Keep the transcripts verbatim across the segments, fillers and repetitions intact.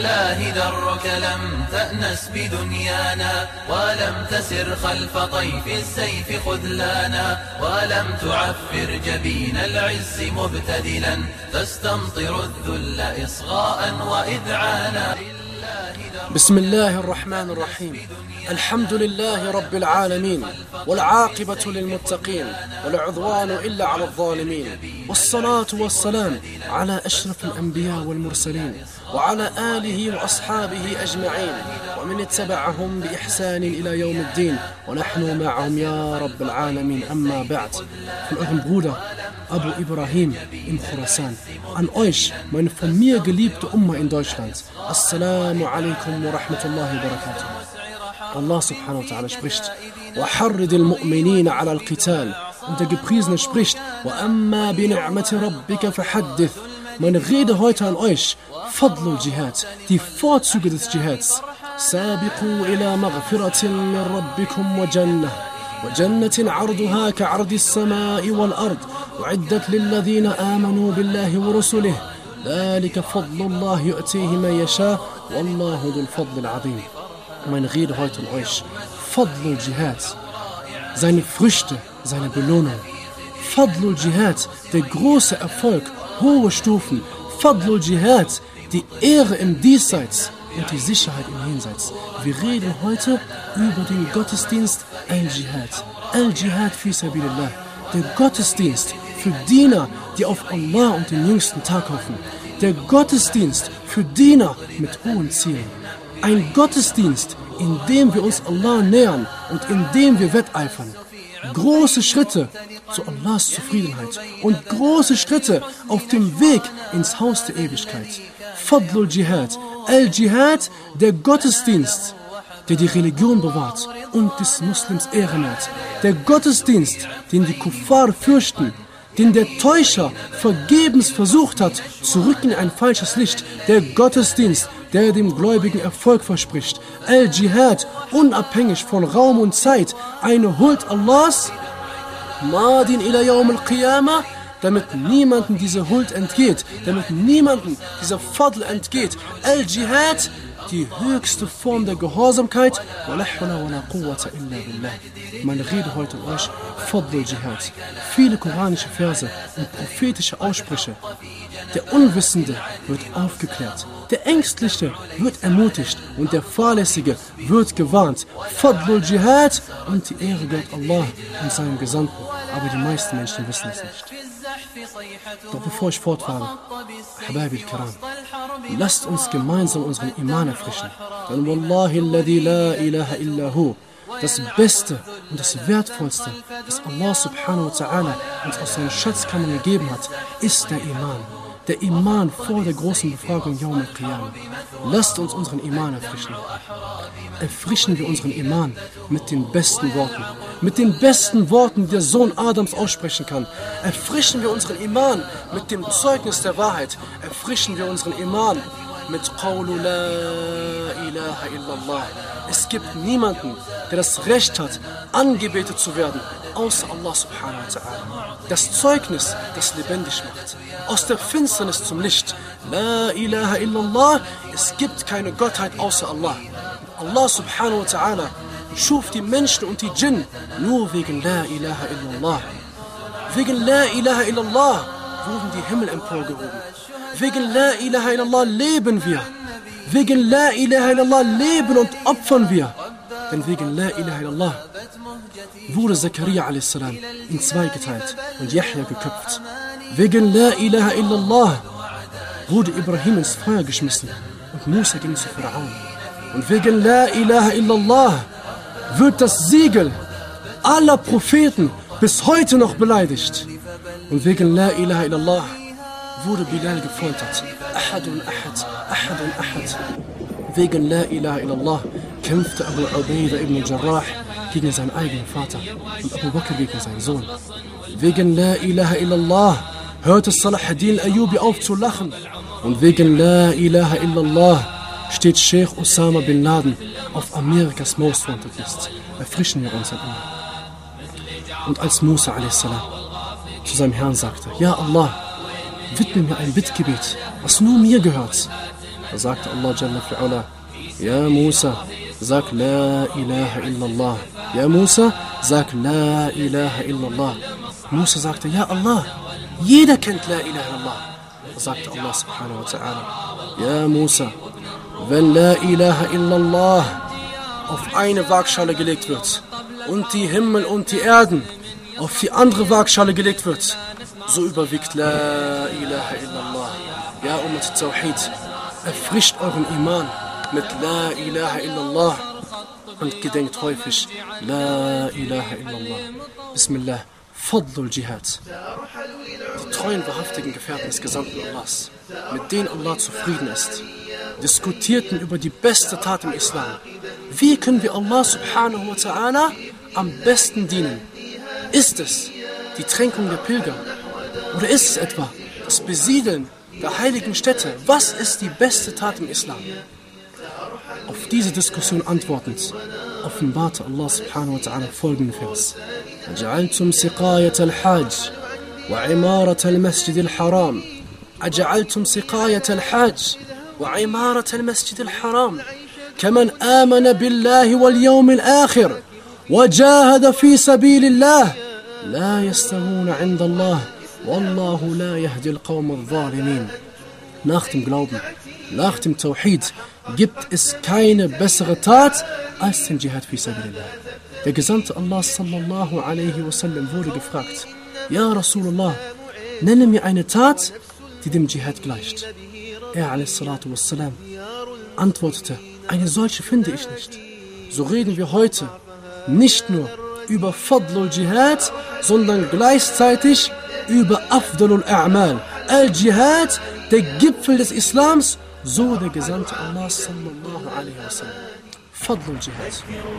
لله درك لم تأنس بدنيانا ولم تسر خلف طيف السيف خذلانا ولم تعفر جبين العز مبتدلا تستمطر الذل إصغاء وإذعانا. بسم الله الرحمن الرحيم. الحمد لله رب العالمين والعاقبة للمتقين ولا عدوان إلا على الظالمين، والصلاة والسلام على أشرف الأنبياء والمرسلين وعلى آله وأصحابه أجمعين ومن اتبعهم بإحسان إلى يوم الدين ونحن معهم يا رب العالمين. أما بعد. Von eurem Bruder Abu Ibrahim in Khorasan an euch, meine von mir geliebte Umma in Deutschland. Assalamu alaikum wa rahmatullahi wa barakatuh. Allah subhanahu wa ta'ala spricht: وَحَرِّدِ الْمُؤْمِنِينَ عَلَى الْقِتَالِ. Und der Gepriesene spricht: وَأَمَّا بِنِعْمَةِ رَبِّكَ فَحَدِّثْ. Meine Rede heute an euch: Fadlul Jihad, die Vorzüge des Jihads. سَابِقُوا إِلَى مَغْفِرَةٍ مِّن رَبِّكُمْ وَجَنَّةٍ وجنة عرضها كعرض السماء والأرض أعدت للذين آمنوا بالله ورسله ذلك فضل الله يؤتيه من يشاء والله ذو الفضل العظيم. Meine Rede heute an euch: Fadlul Jihad, seine Früchte, seine Belohnung. Fadlul Jihad, der große Erfolg, hohe Stufen. Fadlul Jihad, die Ehre im Diesseits und die Sicherheit im Jenseits. Wir reden heute über den Gottesdienst Al-Jihad. Al-Jihad fi sabilillah. Der Gottesdienst für Diener, die auf Allah und den jüngsten Tag hoffen. Der Gottesdienst für Diener mit hohen Zielen. Ein Gottesdienst, in dem wir uns Allah nähern und in dem wir wetteifern. Große Schritte zu Allahs Zufriedenheit und große Schritte auf dem Weg ins Haus der Ewigkeit. Fadlul Jihad, Al-Jihad, der Gottesdienst, der die Religion bewahrt und des Muslims Ehre nährt. Der Gottesdienst, den die Kuffar fürchten, den der Täuscher vergebens versucht hat, zu rücken in ein falsches Licht. Der Gottesdienst, der dem Gläubigen Erfolg verspricht. Al-Jihad, unabhängig von Raum und Zeit, eine Huld Allahs, Madin ila Yawm al-Qiyamah, damit niemanden diese Huld entgeht, damit niemanden dieser Fadl entgeht. Al-Jihad, die höchste Form der Gehorsamkeit. Meine Rede heute an euch: Fadlul Jihad. Viele koranische Verse und prophetische Aussprüche. Der Unwissende wird aufgeklärt, der Ängstliche wird ermutigt und der Fahrlässige wird gewarnt. Fadlul Jihad, und die Ehre gehört Allah und seinem Gesandten, aber die meisten Menschen wissen es nicht. Doch bevor ich fortfahre, Habaib al-Kiram, lasst uns gemeinsam unseren Iman erfrischen. Denn Wallahi alladhi la ilaha illa hu, das Beste und das Wertvollste, das Allah subhanahu wa ta'ala uns aus seinen Schatzkammern gegeben hat, ist der Iman. Der Iman vor der großen Befragung Yawm al-Qiyamah. Lasst uns unseren Iman erfrischen. Erfrischen wir unseren Iman mit den besten Worten. Mit den besten Worten, die der Sohn Adams aussprechen kann. Erfrischen wir unseren Iman mit dem Zeugnis der Wahrheit. Erfrischen wir unseren Iman mit Qawlu la ilaha illallah. Es gibt niemanden, der das Recht hat, angebetet zu werden, außer Allah subhanahu wa ta'ala. Das Zeugnis, das lebendig macht. Aus der Finsternis zum Licht. La ilaha illallah. Es gibt keine Gottheit außer Allah. Allah subhanahu wa ta'ala schuf die Menschen und die Djinn nur wegen La ilaha illallah. Wegen La ilaha illallah wurden die Himmel emporgehoben. Wegen La ilaha illallah leben wir. Wegen La ilaha illallah leben und opfern wir. Denn wegen La ilaha illallah wurde Zakaria a s. in zwei geteilt und Yahya geköpft. Wegen La ilaha illallah wurde Ibrahim ins Feuer geschmissen und Musa ging zu Pharaon. Und wegen La ilaha illallah wird das Siegel aller Propheten bis heute noch beleidigt. Und wegen La ilaha illallah wurde Bilal gefoltert. Ahadun Ahad, Ahadun Ahad. Wegen La ilaha illallah kämpfte Abu Ubaidah ibn Jarrah gegen seinen eigenen Vater und Abu Bakr gegen seinen Sohn. Wegen La ilaha illallah hörte Salah ad-Din Ayyubi auf zu lachen. Und wegen La ilaha illallah steht Sheikh Osama bin Laden auf Amerikas Most Wanted List. Erfrischen wir uns an ihm. Und als Musa a s. zu seinem Herrn sagte: Ja Allah, widme mir ein Bittgebet, was nur mir gehört. Da sagte Allah Jalla fi'ala: Ja Musa, sag La ilaha illallah. Ja Musa, sag La ilaha illallah. Musa sagte: Ja Allah, jeder kennt La ilaha illallah. Da sagte Allah subhanahu wa ta'ala: Ja Musa, wenn La ilaha illallah auf eine Waagschale gelegt wird und die Himmel und die Erden auf die andere Waagschale gelegt wird, so überwiegt La ilaha illallah. Ja Ummat Tawhid, erfrischt euren Iman mit La ilaha illallah und gedenkt häufig La ilaha illallah. Bismillah, Fadlul Jihad. Die treuen, wahrhaftigen Gefährten des Gesandten Allahs, mit denen Allah zufrieden ist, diskutierten über die beste Tat im Islam. Wie können wir Allah subhanahu wa ta'ala am besten dienen? Ist es die Tränkung der Pilger? Oder ist es etwa das Besiedeln der heiligen Städte? Was ist die beste Tat im Islam? Auf diese Diskussion antwortend offenbarte Allah subhanahu wa ta'ala folgenden Vers: أجعلتم سقاية الحاج وعمارة المسجد الحرام أجعلتم سقاية الحاج وعمارة المسجد الحرام كمن آمن بالله واليوم الآخر وجاهد في سبيل الله لا يستوون عند الله والله لا يهدي القوم الظالمين. Nach dem Glauben, nach dem Tawhid gibt es keine bessere Tat als den Jihad fi sabilillah. Der Gesandte Allah sallallahu alaihi wasallam wurde gefragt: Ja Rasulullah, nenne mir eine Tat, die dem Jihad gleicht. Er alaihi salatu wassalam antwortete: Eine solche finde ich nicht. So reden wir heute nicht nur über Fadlul Jihad, sondern gleichzeitig über Afdalul A'mal. Al-Jihad, der Gipfel des Islams, so der Gesandte Allah sallallahu alaihi wasallam. Fadlul Jihad.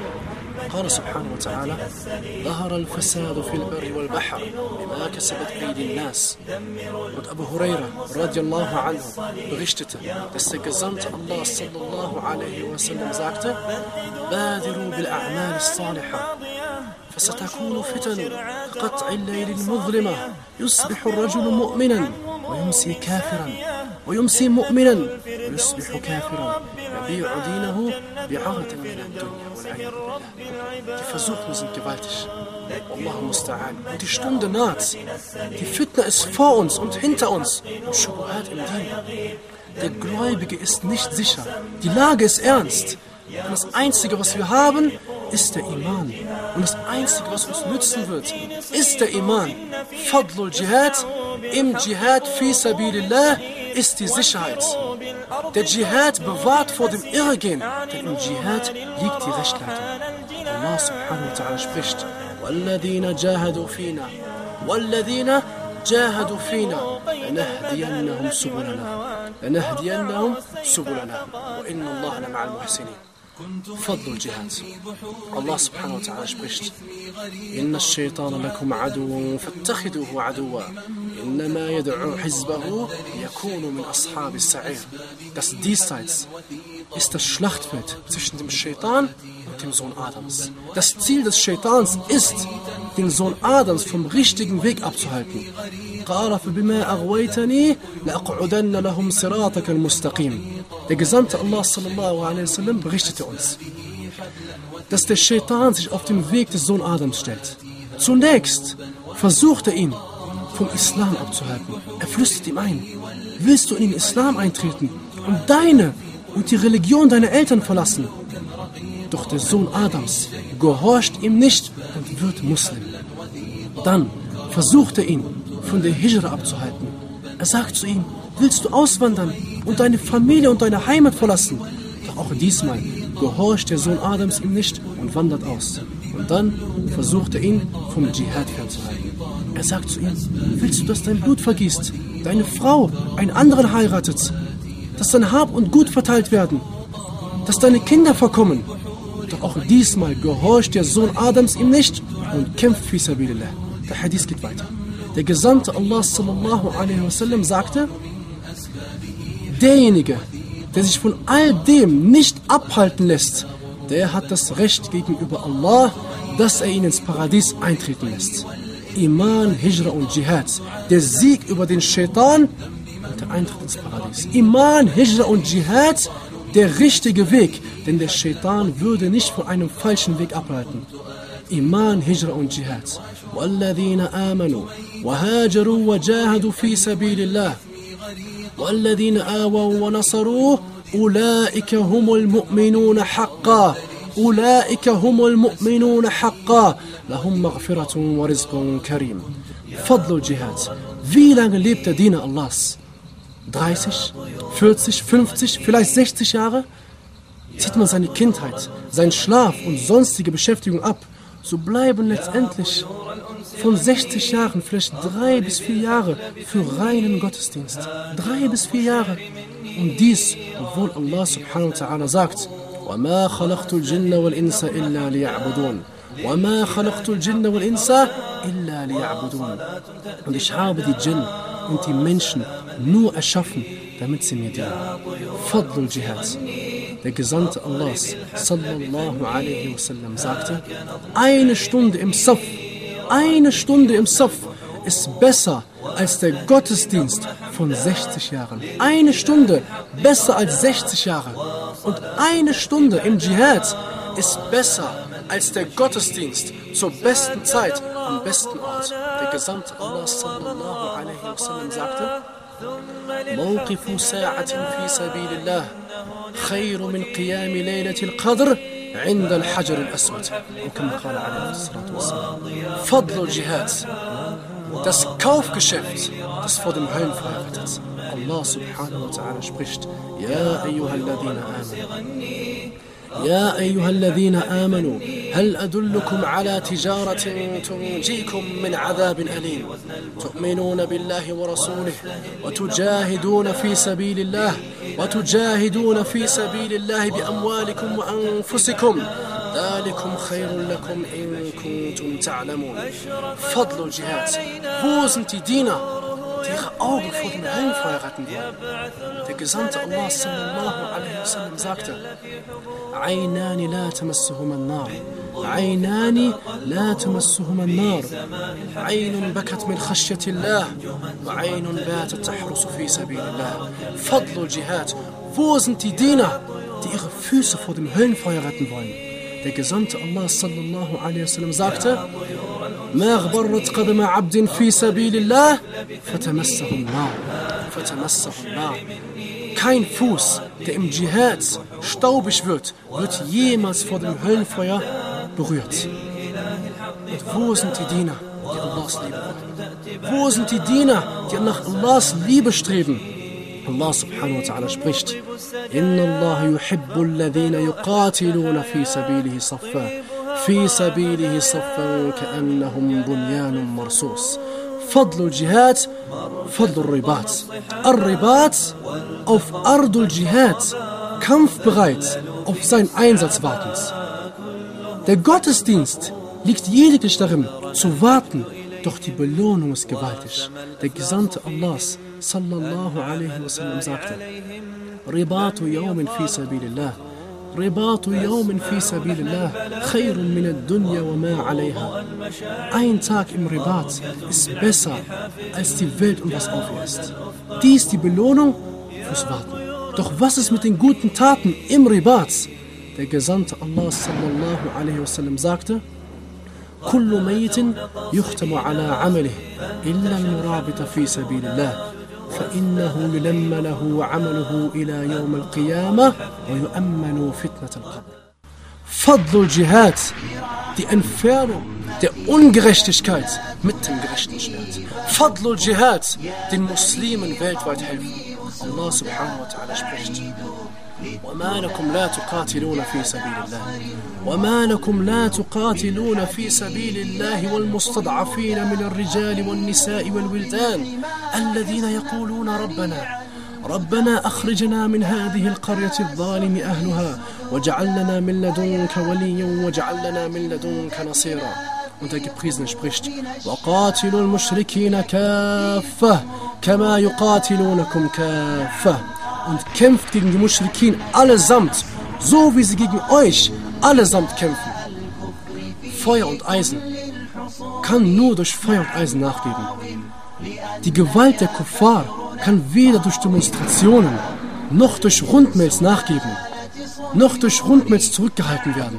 قال سبحانه وتعالى: ظهر الفساد في البر والبحر بما كسبت أيدي الناس. Und Abu Huraira radiallahu anhu berichtete, dass der Gesandte Allah sallallahu alaihi wasallam sagte: بادروا بالأعمال الصالحة فستكون فتن كقطع الليل المظلمة يصبح الرجل مؤمنا ويمسي كافرا ويمسي مؤمنا ويصبح كافرا يبيع دينه بعرض من الدنيا والعياذ بالله. Die Versuchungen sind gewaltig. Allahu musta'an. Und die Stunde naht. Die Fitna ist vor uns und hinter uns. Und Schubuhat im Dien. Der Gläubige ist nicht sicher. Die Lage ist ernst. Und das Einzige, was wir haben, ist der Iman. Und das Einzige, was uns nützen wird, ist der Iman. Fadlul Jihad, im Jihad fi sabilillah ist die Sicherheit. Der Jihad bewahrt vor dem Irrgehen, denn im Dschihad liegt die Rechtleitung. Allah subhanahu wa ta'ala spricht: وَالَّذِينَ جَاهَدُوا فِينَا وَالَّذِينَ جَاهَدُوا فِينَا لَنَهْدِيَنَّهُمْ سُبُلَنَا لَنَهْدِيَنَّهُمْ سُبُلَنَا وَإِنَّ اللَّهَ لَمَعَ الْمُحْسِنِينَ. Fadlul Jihad. Allah subhanahu wa ta'ala spricht: إن الشيطان لكم عدو فاتخذوه عدوا إنما يدعو حزبه يكون من أصحاب السعير. Das Diesseits ist das Schlachtfeld zwischen dem Shaitan und dem Sohn Adams. Das Ziel des Shaitans ist, den Sohn Adams vom richtigen Weg abzuhalten. قال فبما أغويتني لأقعدن لهم صراطك المستقيم. Der Gesandte Allah sallallahu alaihi wasallam berichtete uns, dass der Shaitan sich auf den Weg des Sohn Adams stellt. Zunächst versucht er ihn vom Islam abzuhalten. Er flüstert ihm ein: Willst du in den Islam eintreten und deine und die Religion deiner Eltern verlassen? Doch der Sohn Adams gehorcht ihm nicht und wird Muslim. Dann versucht er ihn von der Hijra abzuhalten. Er sagt zu ihm: Willst du auswandern und deine Familie und deine Heimat verlassen? Doch auch diesmal gehorcht der Sohn Adams ihm nicht und wandert aus. Und dann versucht er ihn vom Dschihad fernzuhalten. Er sagt zu ihm: Willst du, dass dein Blut vergießt, deine Frau einen anderen heiratet, dass dein Hab und Gut verteilt werden, dass deine Kinder verkommen? Doch auch diesmal gehorcht der Sohn Adams ihm nicht und kämpft fi sabilillah. Der Hadith geht weiter. Der Gesandte Allah sallallahu alaihi wasallam sagte: Derjenige, der sich von all dem nicht abhalten lässt, der hat das Recht gegenüber Allah, dass er ihn ins Paradies eintreten lässt. Iman, Hijra und Jihad, der Sieg über den Shaitan und der Eintritt ins Paradies. Iman, Hijra und Dschihad, der richtige Weg, denn der Shaitan würde nicht von einem falschen Weg abhalten. Iman, Hijra und Dschihad. وَالَّذِينَ آمَنُوا وَهَاجَرُوا وَجَاهَدُوا فِي سَبِيلِ اللَّهِ وَالَّذِينَ آوَوا وَنَصَرُوا أُولَئِكَ هُمُ الْمُؤْمِنُونَ حَقًّا أُولَئِكَ هُمُ الْمُؤْمِنُونَ حَقًّا لَهُمْ مَغْفِرَةٌ وَرِزْقٌ كَرِيمٌ. Fadl al-Jihad. Wie lange lebt der Diener Allahs? dreißig, vierzig, fünfzig, vielleicht sechzig Jahre? Zieht man seine Kindheit, seinen Schlaf und sonstige Beschäftigung ab, so bleiben letztendlich von sechzig Jahren vielleicht drei bis vier Jahre für reinen Gottesdienst. Drei bis vier Jahre. Und dies, obwohl Allah subhanahu wa ta'ala sagt, وَمَا خَلَقْتُ الْجِنَّ وَالْإِنسَ إِلَّا لِيَعْبُدُونَ وَمَا خَلَقْتُ الْجِنَّ وَالْإِنسَ إِلَّا لِيَعْبُدُونَ. Und ich habe die Djinn und die Menschen nur erschaffen, damit sie mir dienen. Fadl al-Jihad. Der Gesandte Allahs, sallallahu alaihi wasallam, sagte, eine Stunde im Saf, eine Stunde im Saf ist besser als der Gottesdienst von sechzig Jahren. Eine Stunde besser als sechzig Jahre. Und eine Stunde im Dschihad ist besser als der Gottesdienst zur besten Zeit am besten Ort. Der Gesandte Allah sallallahu alaihi wasallam sagte, موقف ساعة في سبيل الله خير من قيام ليلة القدر عند الحجر الأسود. وكما قال عليه الصلاة والسلام. فضل الجهاد. Das Kaufgeschäft, das vor dem Höllenfeuer rettet. Allah subhanahu wa ta'ala spricht, Ja ayyuhalladhina amanu. يا أيها الذين آمنوا هل أدلكم على تجارة تنجيكم من عذاب أليم تؤمنون بالله ورسوله وتجاهدون في سبيل الله وتجاهدون في سبيل الله بأموالكم وأنفسكم ذلكم خير لكم إن كنتم تعلمون. فضل الجهاد. Wo sind die Diener, die ihre Augen vor dem Höllenfeuer retten wollen? Der Gesandte Allah sallallahu alaihi wasallam sagte, عينان لا تمسهما النار عينان لا تمسهما النار عين بكت من خشية الله وعين باتت تحرس في سبيل الله. فضل الجهاد. Wo sind die Diener, die ihre Füße vor dem Höllenfeuer retten wollen? Der Gesandte Allah sallallahu alaihi wasallam sagte, ما غبرت قدم عبد في سبيل الله فتمسه النار فتمسه النار. Kein Fuß, der im Dschihad staubig wird, wird jemals vor dem Höllenfeuer berührt. Und wo sind die Diener, die Allahs Liebe wollen? Wo sind die Diener, die nach Allahs Liebe streben? Allah subhanahu wa ta'ala spricht, Inna Allah yuhibbu alladhina yuqatiluna fi sabilihi saffa fi sabilihi saffan ka'annahum bunyanun marsus. Fadl al-Jihad, Fadl al-Ribat. Al-Ribat auf Ard al-Jihad, kampfbereit, auf seinen Einsatz wartend. Der Gottesdienst liegt lediglich darin, zu warten, doch die Belohnung ist gewaltig. Der Gesandte Allahs, sallallahu alaihi wasallam, sagte, Ribatu yawmin fi sabilillah. رباط يوم في سبيل الله خير من الدنيا وما عليها. Ein Tag im Ribat ist besser als die Welt und was auf ihr ist. Dies die Belohnung fürs Warten. Doch was ist mit den guten Taten im Ribat? Der Gesandte Allah sallallahu alaihi wasallam sagte, كل ميت يختم على عمله إلا المرابط في سبيل الله فإنه يلم له عمله إلى يوم القيامة ويؤمن فتنة القبر. فضل الجهاد, die Entfernung der Ungerechtigkeit mit dem gerechten Schwert. Fadl al-Jihad, den Muslimen weltweit helfen. Allah subhanahu wa ta'ala spricht, وما لكم لا تقاتلون في سبيل الله وما لكم لا تقاتلون في سبيل الله والمستضعفين من الرجال والنساء والولدان الذين يقولون ربنا ربنا أخرجنا من هذه القرية الظالم أهلها واجعل لنا من لدنك وليا واجعل لنا من لدنك نصيرا. Und der Gepriesene spricht, وقاتلوا المشركين كافة كما يقاتلونكم كافة. Und kämpft gegen die Muschrikin allesamt, so wie sie gegen euch allesamt kämpfen. Feuer und Eisen kann nur durch Feuer und Eisen nachgeben. Die Gewalt der Kuffar kann weder durch Demonstrationen noch durch Rundmails nachgeben, noch durch Rundmails zurückgehalten werden.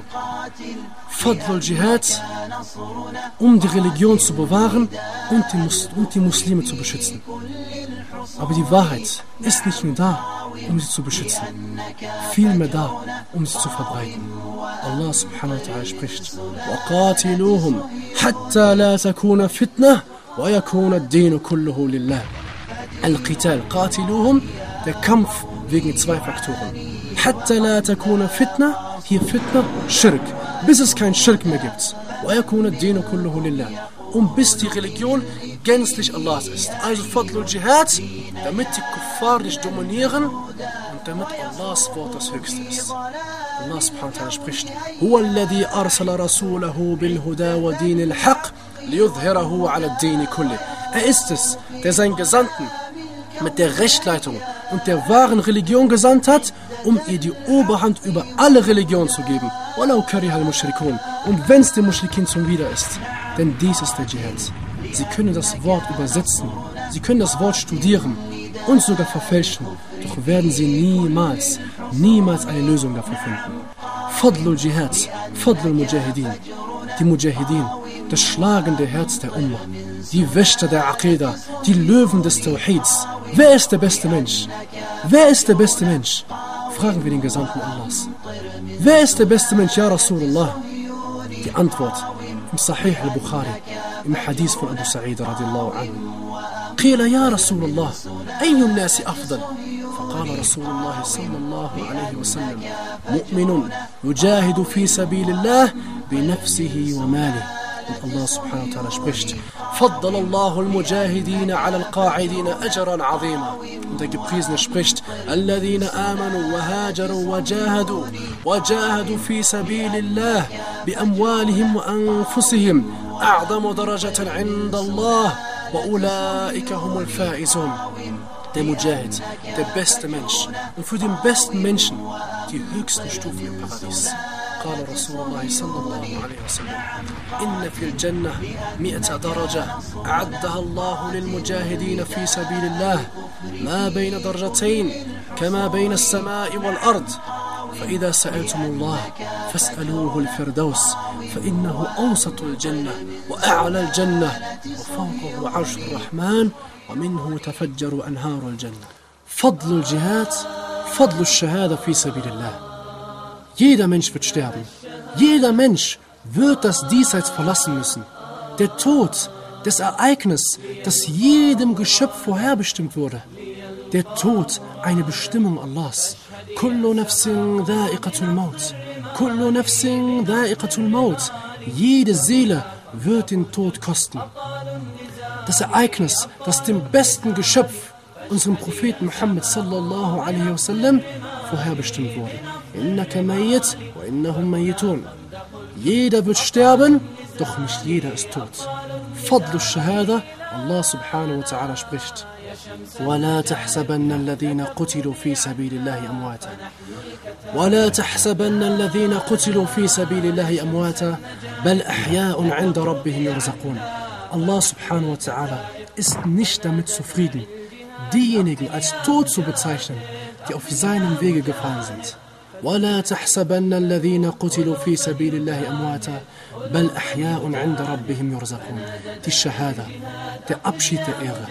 Fadl al-Jihad, um die Religion zu bewahren und die, Mus- und die Muslime zu beschützen. Aber die Wahrheit ist nicht nur da, um sie zu beschützen, vielmehr da, um sie zu verbreiten. Allah subhanahu wa ta'ala spricht: وَقَاتِلُوهُمْ حَتَّى لَا تَكُونَ فِتْنَةٌ وَيَكُونَ الدِّينُ كُلُّهُ لِلَّهِ. Al-Qital, Qatiluhum, der Kampf wegen zwei Faktoren. Hatta la takuna fitna, hier Fitna, Schirk, bis es kein Schirk mehr gibt. Wa yakuna ad-dinu kulluhu lillah, und bis die Religion gänzlich Allahs ist. Also Fadlul Jihad, damit die Kuffar nicht dominieren und damit Allahs Wort das Höchste ist. Allah subhanahu wa ta'ala spricht: Huwa alladhi arsala rasulahu bil huda wa dinil haqq liyudhhirahu ala ad-din kulli. Er ist es, der seinen Gesandten mit der Rechtleitung und der wahren Religion gesandt hat, um ihr die Oberhand über alle Religionen zu geben. Walau kariha al-mushrikun. Und wenn es dem Muschrikin zuwider ist. Denn dies ist der Dschihad. Sie können das Wort übersetzen, sie können das Wort studieren und sogar verfälschen. Doch werden sie niemals, niemals eine Lösung dafür finden. Fadlul Jihad, Fadlul Mujahideen. Die Mujahideen, das schlagende Herz der Ummah, die Wächter der Aqidah, die Löwen des Tawhids. Wer ist der beste Mensch? Wer ist der beste Mensch? Fragen wir den Gesandten Allahs. Wer ist der beste Mensch, ja Rasulullah? Die Antwort im Sahih al-Bukhari, im Hadith von Abu Sa'id radiallahu anhu. قيل يا رسول الله أي الناس أفضل؟ فقال رسول الله صلى الله عليه وسلم: مؤمن يجاهد في سبيل الله بنفسه وماله. Und Allah subhanahu wa ta'ala spricht: فضل الله المجاهدين على القاعدين أجرا عظيما. Und der Gepriesene spricht: الذين آمنوا وهاجروا وجاهدوا وجاهدوا في سبيل الله بأموالهم وأنفسهم أعظم درجة عند الله وأولئك هم الفائزون. Der Mujahid, der beste Mensch, und für den besten Menschen die höchsten Stufen im Paradies. قال رسول الله صلى الله عليه وسلم: إن في الجنة مئة درجة أعدها الله للمجاهدين في سبيل الله ما بين درجتين كما بين السماء والأرض فإذا سألتم الله فاسألوه الفردوس فإنه أوسط الجنة وأعلى الجنة وفوقه عرش الرحمن ومنه تفجر أنهار الجنة. فضل الجهاد، فضل الشهادة في سبيل الله. Jeder Mensch wird sterben. Jeder Mensch wird das Diesseits verlassen müssen. Der Tod, das Ereignis, das jedem Geschöpf vorherbestimmt wurde. Der Tod, eine Bestimmung Allahs. Kullu nafsin dha'iqatul maut. Kullu nafsin dha'iqatul maut. Jede Seele wird den Tod kosten. Das Ereignis, das dem besten Geschöpf, unserem Propheten Muhammad sallallahu alaihi wasallam, vorherbestimmt wurde. Innaka mayyit wa innahum mayyitun. Jeder wird sterben, doch nicht jeder ist tot. Fadlu Shahada, Allah subhanahu wa ta'ala spricht: ولا تحسبن الذين قتلوا في سبيل الله أمواتا ولا تحسبن الذين قتلوا في سبيل الله أمواتا بل أحياء عند ربهم يرزقون. Allah subhanahu wa ta'ala ist nicht damit zufrieden, diejenigen als tot zu bezeichnen, die auf seinem Wege gefallen sind. ولا تحسبن الذين قتلوا في سبيل الله أمواتا بل أحياء عند ربهم يرزقون. Die Shahada, der Abschied der Ehre,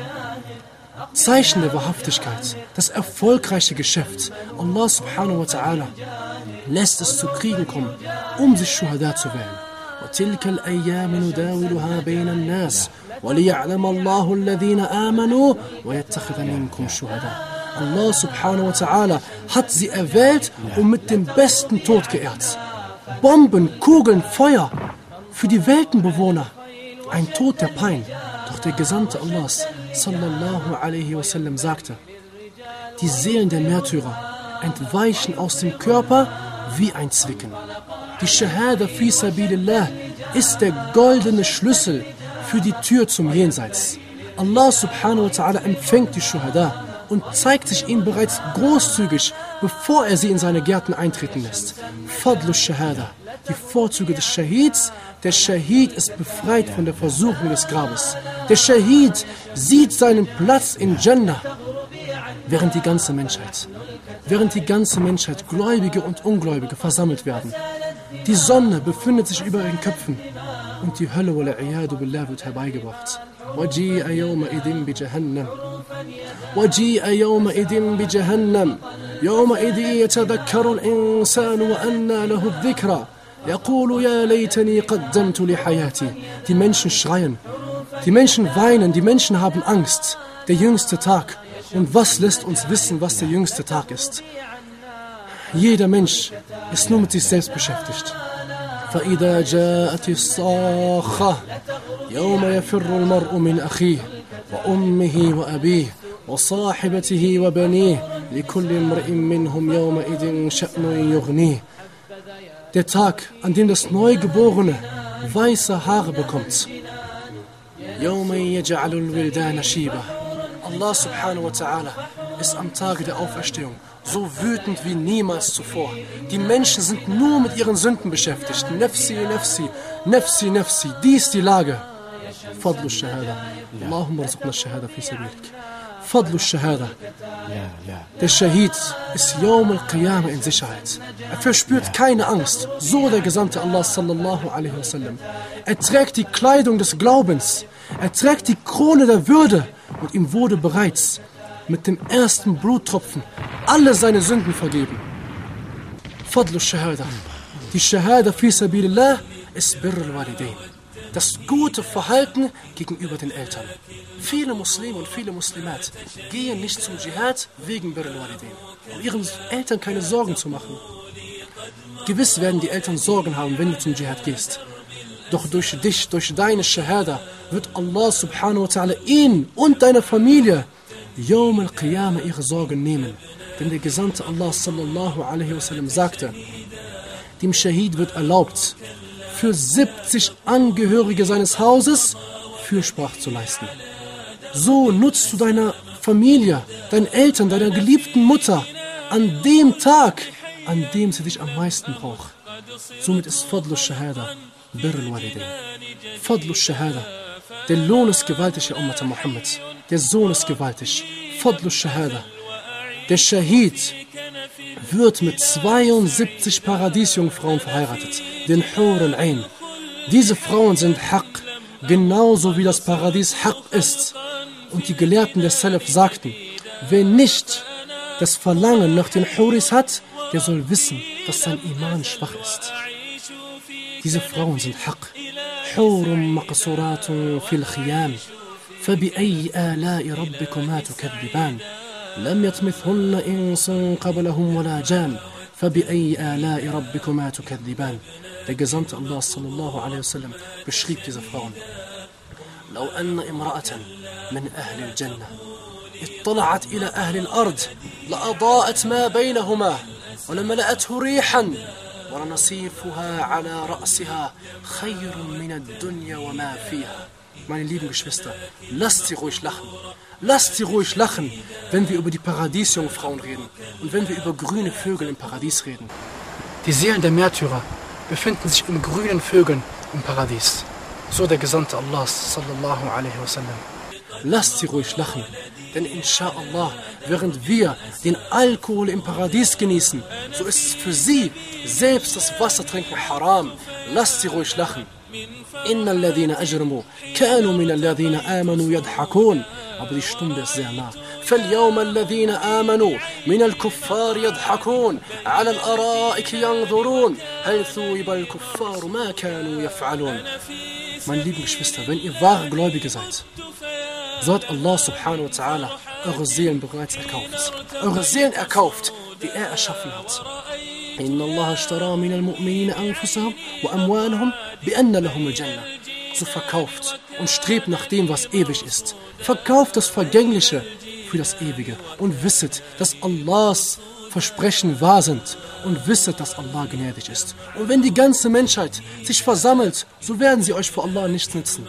Zeichen der Wahrhaftigkeit, das erfolgreiche Geschäft. Allah subhanahu wa ta'ala lässt es zu Kriegen kommen, um sich Shuhada zu wählen. وَتِلْكَ الْأَيَّامِ نُدَاوِلُهَا بَيْنَ النَّاسِ وَلِيَعْلَمَ اللَّهُ الَّذِينَ آمَنُوا وَيَتَّخِذَ مِنكُمْ شُهَدَاءَ. Allah subhanahu wa ta'ala hat sie erwählt und mit dem besten Tod geehrt. Bomben, Kugeln, Feuer für die Weltenbewohner. Ein Tod der Pein. Doch der Gesandte Allahs sallallahu alaihi wasallam sagte: Die Seelen der Märtyrer entweichen aus dem Körper wie ein Zwicken. Die Shahada fi sabilillah ist der goldene Schlüssel für die Tür zum Jenseits. Allah subhanahu wa ta'ala empfängt die Shuhada und zeigt sich ihnen bereits großzügig, bevor er sie in seine Gärten eintreten lässt. Fadlu Shahada, die Vorzüge des Shahids. Der Shahid ist befreit von der Versuchung des Grabes. Der Shahid sieht seinen Platz in Jannah. während die ganze Menschheit, während die ganze Menschheit, Gläubige und Ungläubige, versammelt werden. Die Sonne befindet sich über ihren Köpfen und die Hölle, wal-'iyadu billah, wird herbeigebracht. وَجِيءَ يَوْمَئِذٍ بِجَهَنَّمَ وَجِيءَ يَوْمَئِذٍ بِجَهَنَّمَ يَوْمَئِذٍ يَتَذَكَّرُ الْإِنسَانُ وَأَنَّى لَهُ الذِّكْرَى يَقُولُ يَا لَيْتَنِي قَدَّمْتُ لِحَيَاتِي. Die Menschen schreien, die Menschen weinen, die Menschen haben Angst. Der jüngste Tag. Und was lässt uns wissen, was der jüngste Tag ist? Jeder Mensch ist nur mit sich selbst beschäftigt. فَإِذَا جَاءَتِ الصَّاخَّةُ يَوْمَ يَفِرُّ الْمَرْءُ مِنْ أَخِيهِ وَأُمِّهِ وَأَبِيهِ وَصَاحِبَتِهِ وَبَنِيهِ لِكُلِّ امْرِئٍ مِّنْهُمْ يَوْمَئِذٍ شَأْنٌ يُغْنِيهِ. Der Tag, an dem das Neugeborene weiße Haare bekommt. يَوْمَ يَجْعَلُ الْوِلْدَانَ شِيبًا. Allah subhanahu wa ta'ala ist am Tage der Auferstehung so wütend wie niemals zuvor. Die Menschen sind nur mit ihren Sünden beschäftigt. Nafsi, nafsi, nafsi, nafsi. Dies die Lage. Fadlu shahada. Allahumma rzuqna shahada fi sabilik. Fadlu shahada. Der Shahid ist Yawm al-Qiyamah in Sicherheit. Er verspürt keine Angst. So der Gesandte Allah sallallahu alaihi wasallam. Er trägt die Kleidung des Glaubens. Er trägt die Krone der Würde. Und ihm wurde bereits mit dem ersten Bluttropfen alle seine Sünden vergeben. Fadlu Shahada. Die Shahada fi sabilillah ist Birrul Walidain. Das gute Verhalten gegenüber den Eltern. Viele Muslime und viele Muslimat gehen nicht zum Dschihad wegen Birrul Walidain, um ihren Eltern keine Sorgen zu machen. Gewiss werden die Eltern Sorgen haben, wenn du zum Dschihad gehst. Doch durch dich, durch deine Shahada, wird Allah subhanahu wa ta'ala ihn und deine Familie Yawm al-Qiyamah ihre Sorgen nehmen. Denn der Gesandte Allah sallallahu alaihi wasallam sagte, dem Shahid wird erlaubt, für siebzig Angehörige seines Hauses Fürsprache zu leisten. So nutzt du deiner Familie, deinen Eltern, deiner geliebten Mutter an dem Tag, an dem sie dich am meisten braucht. Somit ist Fadlu Shahada Birrul Walidain. Fadlu Shahada. Der Lohn ist gewaltig, ja Ummata Muhammad. Der Sohn ist gewaltig. Fadlu Shahada. Der Shahid wird mit zweiundsiebzig Paradiesjungfrauen verheiratet. Den Hur al-Ain. Diese Frauen sind Haqq, genauso wie das Paradies Haqq ist. Und die Gelehrten der Salaf sagten, wer nicht das Verlangen nach den Huris hat, der soll wissen, dass sein Iman schwach ist. Diese Frauen sind Haqq. حور مقصورات في الخيام فبأي آلاء ربكما تكذبان لم يطمثهن إنس قبلهم ولا جان فبأي آلاء ربكما تكذبان. Der Gesandte Allah sallallahu alaihi wasallam beschrieb diese Frauen. لو أن امرأة من أهل الجنة اطلعت إلى أهل الأرض لأضاءت ما بينهما ولملأته ريحا ولنصيفها على رأسها خير من الدنيا وما فيها. Meine lieben Geschwister, lasst sie ruhig lachen. Lasst sie ruhig lachen, wenn wir über die Paradiesjungfrauen reden und wenn wir über grüne Vögel im Paradies reden. Die Seelen der Märtyrer befinden sich in grünen Vögeln im Paradies. So der Gesandte Allahs sallallahu alaihi wasallam. Lasst sie ruhig lachen, denn inshallah, während wir den Alkohol im Paradies genießen, so ist es für sie selbst das Wassertrinken haram. Lasst sie ruhig lachen. Inna alladhina ajramu kanu min alladhina amanu yadhakun. Aber die Stunde ist sehr nah. فاليوم الذين آمنوا من الكفار يضحكون على الأرائك ينظرون هل ثوب الكفار ما كانوا يفعلون. Meine lieben Geschwister, wenn ihr wahre Gläubige seid, so hat Allah subhanahu wa ta'ala eure Seelen bereits erkauft. Eure Seelen erkauft, die er erschaffen hat. Inna Allah ashtara min al-mu'minina anfusahum wa amwalahum bi anna lahum al-jannah. So verkauft und strebt nach dem, was ewig ist. Verkauft das Vergängliche für das Ewige und wisset, dass Allahs Versprechen wahr sind und wisset, dass Allah gnädig ist. Und wenn die ganze Menschheit sich versammelt, so werden sie euch vor Allah nichts nützen.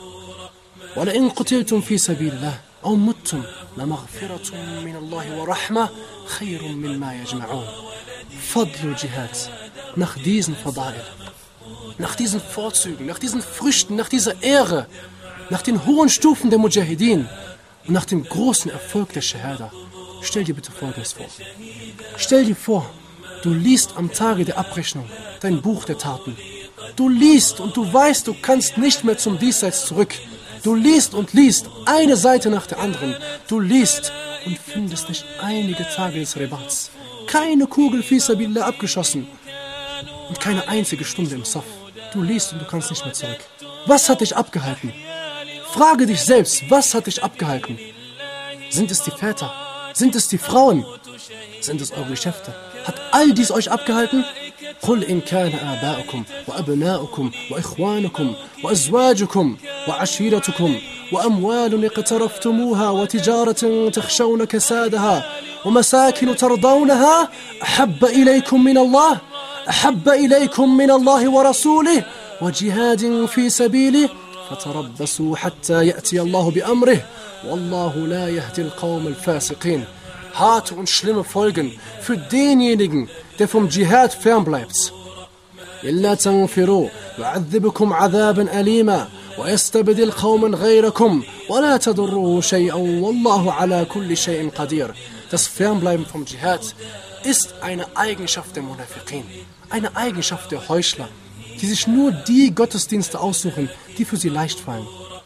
وَلَئِنْ قُتِلْتُمْ فِي سَبِيلِ اللَّهِ أَوْ مُتُّمْ لَمَغْفِرَةٌ مِّنَ اللَّهِ وَرَحْمَةٌ خَيْرٌ مِّمَّا يَجْمَعُونَ. Fadlu Jihad. Nach diesen Fadail, nach diesen Vorzügen, nach diesen Früchten, nach dieser Ehre, nach den hohen Stufen der Mujahideen und nach dem großen Erfolg der Shahada Stell dir bitte Folgendes vor. Stell dir vor, du liest am Tage der Abrechnung dein Buch der Taten. Du liest und du weißt, du kannst nicht mehr zum Diesseits zurück. Du liest und liest, eine Seite nach der anderen. Du liest und findest nicht einige Tage des Rebats. Keine Kugel fi sabilillah abgeschossen und keine einzige Stunde im Saf. Du liest und du kannst nicht mehr zurück. Was hat dich abgehalten? Frage dich selbst, was hat dich abgehalten? Sind es die Väter? Sind es die Frauen? Sind es eure Geschäfte? Hat all dies euch abgehalten? قل إن كان آباؤكم وأبناؤكم وإخوانكم وأزواجكم وعشيرتكم وأموال اقترفتموها وتجارة تخشون كسادها ومساكن ترضونها أحب إليكم من الله أحب إليكم من الله ورسوله وجهاد في سبيله فتربصوا حتى يأتي الله بأمره والله لا يهدي القوم الفاسقين. Harte und schlimme Folgen für denjenigen, der vom Dschihad fernbleibt. إلا تنفروا يعذبكم عذابا أليما ويستبدل قوما غيركم ولا تضروه شيئا والله على كل شيء قدير. Das Fernbleiben vom Dschihad ist eine Eigenschaft der Munafiqin, eine Eigenschaft der Heuchler, die sich nur die Gottesdienste aussuchen, die für sie leicht fallen.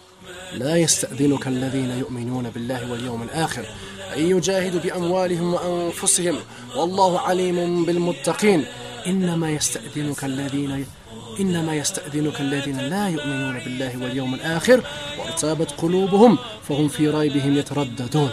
لا يستأذنك الذين يؤمنون بالله واليوم الآخر أن يجاهدوا بأموالهم وأنفسهم والله عليم بالمتقين إنما يستأذنك الذين إنما يستأذنك الذين لا يؤمنون بالله واليوم الآخر وارتابت قلوبهم فهم في ريبهم يترددون.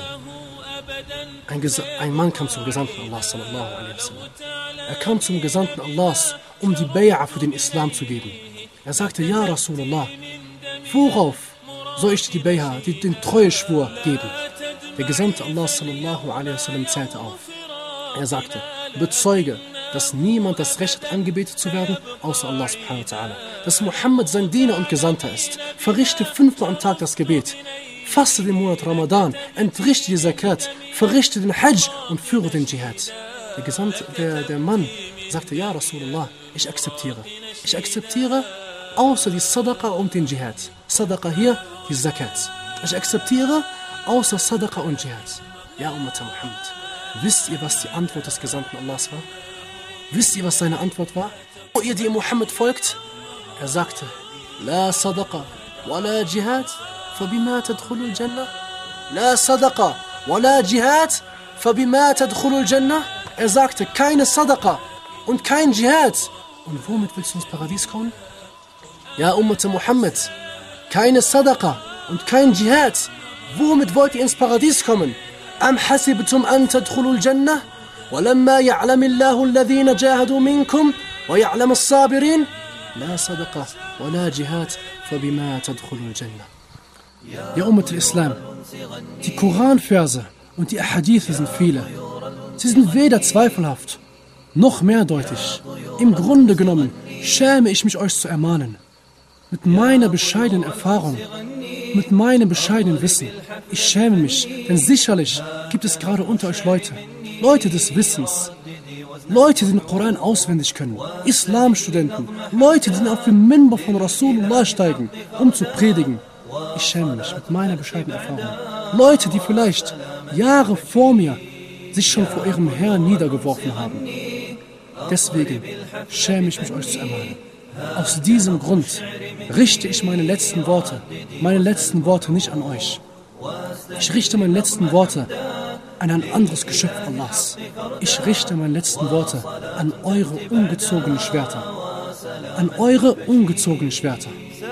Ein, ein Mann kam zum Gesandten Allah sallallahu alaihi wasallam. Er kam zum Gesandten Allahs, um die Bay'a für den Islam zu geben. Er sagte, Ja Rasulullah, worauf soll ich die Bay'a, den Treueschwur geben? Der Gesandte Allah sallallahu alaihi wasallam zählte auf. Er sagte, bezeuge, dass niemand das Recht hat, angebetet zu werden, außer Allah subhanahu wa ta'ala. Dass Muhammad sein Diener und Gesandter ist. Verrichte fünfmal am Tag das Gebet. Faste den Monat Ramadan, entrichte die Zakat, verrichte den Hajj und führe den Dschihad. Der, Gesandte, der, der Mann sagte, Ja Rasulullah, ich akzeptiere. Ich akzeptiere außer die Sadaqa und den Dschihad. Sadaqa hier, die Zakat. Ich akzeptiere außer Sadaqa und Dschihad. Ja Ummata Muhammad, wisst ihr, was die Antwort des Gesandten Allahs war? Wisst ihr, was seine Antwort war? Wo ihr die Muhammad folgt? Er sagte, La Sadaqa wa la Dschihad فبما تدخل الجنة لا صدقة ولا جهاد فبما تدخل الجنة. Er sagte, keine Sadaqa und kein Dschihad. Und womit willst du ins Paradies kommen? Ja, Ummata Muhammad, keine Sadaqa und kein Dschihad. Womit wollt ihr ins Paradies kommen? أم حسبتم أن تدخلوا الجنة ولما يعلم الله الذين جاهدوا منكم ويعلم الصابرين لا صدقة ولا جهاد فبما تدخلوا الجنة. Ja, Ummat al-Islam, die Koranverse und die Ahadithe sind viele. Sie sind weder zweifelhaft, noch mehrdeutig. Im Grunde genommen schäme ich mich, euch zu ermahnen. Mit meiner bescheidenen Erfahrung, mit meinem bescheidenen Wissen. Ich schäme mich, denn sicherlich gibt es gerade unter euch Leute, Leute des Wissens, Leute, die den Koran auswendig können, Islamstudenten, Leute, die auf den Minbar von Rasulullah steigen, um zu predigen. Ich schäme mich mit meiner bescheidenen Erfahrung. Leute, die vielleicht Jahre vor mir sich schon vor ihrem Herrn niedergeworfen haben. Deswegen schäme ich mich, euch zu ermahnen. Aus diesem Grund richte ich meine letzten Worte, meine letzten Worte nicht an euch. Ich richte meine letzten Worte an ein anderes Geschöpf Allahs. Ich richte meine letzten Worte an eure ungezogenen Schwerter. An eure ungezogenen Schwerter.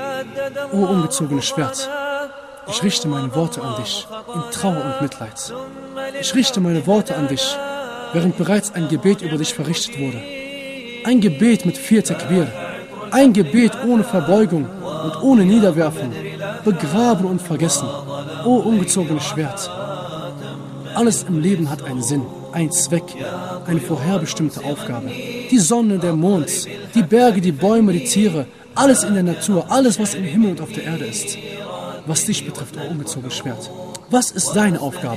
O ungezogenes Schwert, ich richte meine Worte an dich in Trauer und Mitleid. Ich richte meine Worte an dich, während bereits ein Gebet über dich verrichtet wurde. Ein Gebet mit vier Takbir, ein Gebet ohne Verbeugung und ohne Niederwerfung, begraben und vergessen. O ungezogenes Schwert, alles im Leben hat einen Sinn, einen Zweck, eine vorherbestimmte Aufgabe. Die Sonne, der Mond, die Berge, die Bäume, die Tiere, alles in der Natur, alles, was im Himmel und auf der Erde ist. Was dich betrifft, o ungezogenes Schwert. Was ist deine Aufgabe?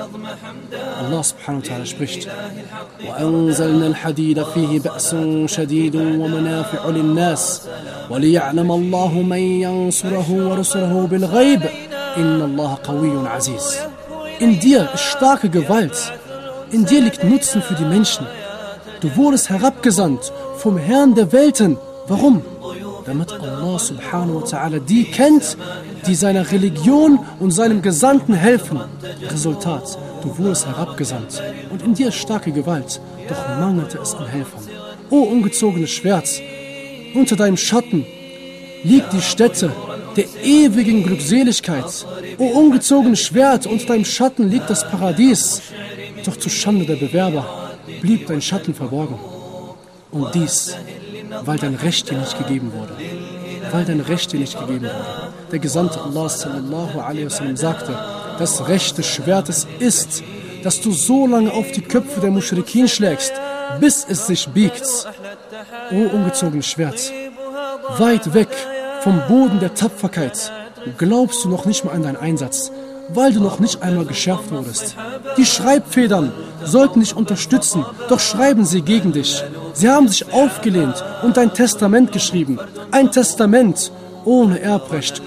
Allah subhanahu wa ta'ala spricht: وَأَنزَلْنَا الْحَدِيدَ فِيهِ بَأْسٌ شَدِيدٌ وَمَنَافِعُ لِلنَّاسِ وَلِيَعْلَمَ اللَّهُ مَن يَنصُرَهُ وَرُسُلَهُ بِالْغَيْبِ إِنَّ اللَّهَ قَوِيٌّ عَزِيزٌ. In dir ist starke Gewalt In dir liegt Nutzen für die Menschen. Du wurdest herabgesandt vom Herrn der Welten. Warum? Damit Allah subhanahu wa ta'ala die kennt, die seiner Religion und seinem Gesandten helfen. Resultat, du wurdest herabgesandt und in dir ist starke Gewalt, doch mangelte es an Helfern. O ungezogenes Schwert, unter deinem Schatten liegt die Stätte der ewigen Glückseligkeit. O ungezogenes Schwert, unter deinem Schatten liegt das Paradies. Doch zu Schande der Bewerber blieb dein Schatten verborgen. Und dies, weil dein Recht dir nicht gegeben wurde. Weil dein Recht dir nicht gegeben wurde. Der Gesandte Allah sallallahu alaihi wasallam sagte, das Recht des Schwertes ist, dass du so lange auf die Köpfe der Muschrikin schlägst, bis es sich biegt. O ungezogenes Schwert, weit weg vom Boden der Tapferkeit glaubst du noch nicht mal an deinen Einsatz, weil du noch nicht einmal geschärft wurdest. Die Schreibfedern sollten dich unterstützen, doch schreiben sie gegen dich. Sie haben sich aufgelehnt und ein Testament geschrieben. Ein Testament ohne Erbrecht.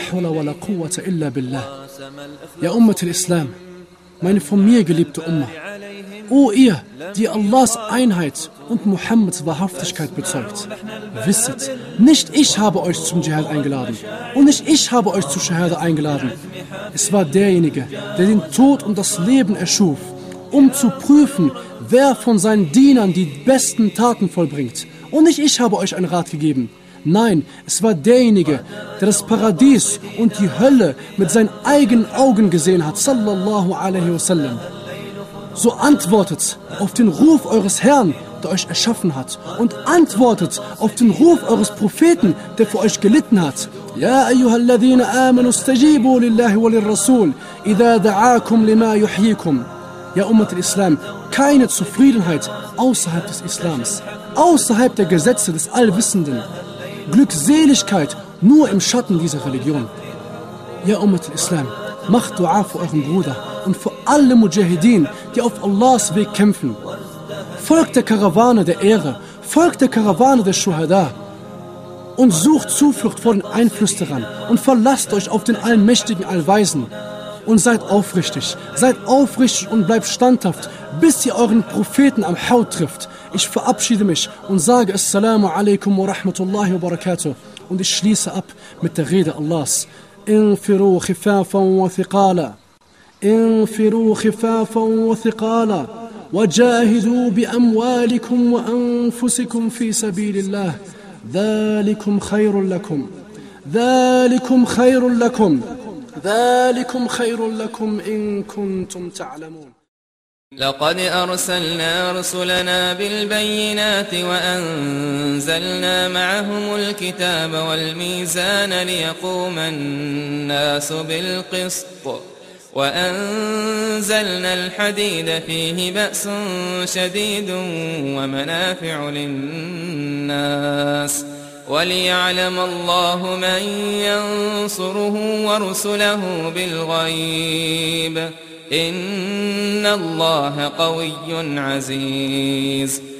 Ja, Ummat al-Islam, meine von mir geliebte Ummah. O ihr, die Allahs Einheit und Muhammads Wahrhaftigkeit bezeugt, wisset, nicht ich habe euch zum Dschihad eingeladen und nicht ich habe euch zu Schahada eingeladen. Es war derjenige, der den Tod und das Leben erschuf, um zu prüfen, wer von seinen Dienern die besten Taten vollbringt. Und nicht ich habe euch einen Rat gegeben. Nein, es war derjenige, der das Paradies und die Hölle mit seinen eigenen Augen gesehen hat, sallallahu alaihi wasallam. So antwortet auf den Ruf eures Herrn, der euch erschaffen hat, und antwortet auf den Ruf eures Propheten, der für euch gelitten hat. Ja, ayyuhalladhina amanu stajibu lillahi wa lirrasul, idha da'akum lima yuhyikum. Ja, Ummat al-Islam, keine Zufriedenheit außerhalb des Islams, außerhalb der Gesetze des Allwissenden. Glückseligkeit nur im Schatten dieser Religion. Ja, Ummat al-Islam, macht Dua für euren Bruder und für alle Mujahideen, die auf Allahs Weg kämpfen. Folgt der Karawane der Ehre, folgt der Karawane der Shuhada und sucht Zuflucht vor den Einflüsterern und verlasst euch auf den Allmächtigen Allweisen. Und seid aufrichtig, seid aufrichtig und bleibt standhaft, bis ihr euren Propheten am Haut trifft. Ich verabschiede mich und sage Assalamu alaikum wa rahmatullahi wa barakatuh. Und ich schließe ab mit der Rede Allahs. انفروا خفافا وثقالا انفروا خفافا وثقالا وجاهدوا بأموالكم وأنفسكم في سبيل الله ذلكم خير لكم ذلكم خير لكم ذلكم خير لكم إن كنتم تعلمون. لقد أرسلنا رسلنا بالبينات وأنزلنا معهم الكتاب والميزان ليقوم الناس بالقسط وأنزلنا الحديد فيه بأس شديد ومنافع للناس وليعلم الله من ينصره ورسله بالغيب إن الله قوي عزيز.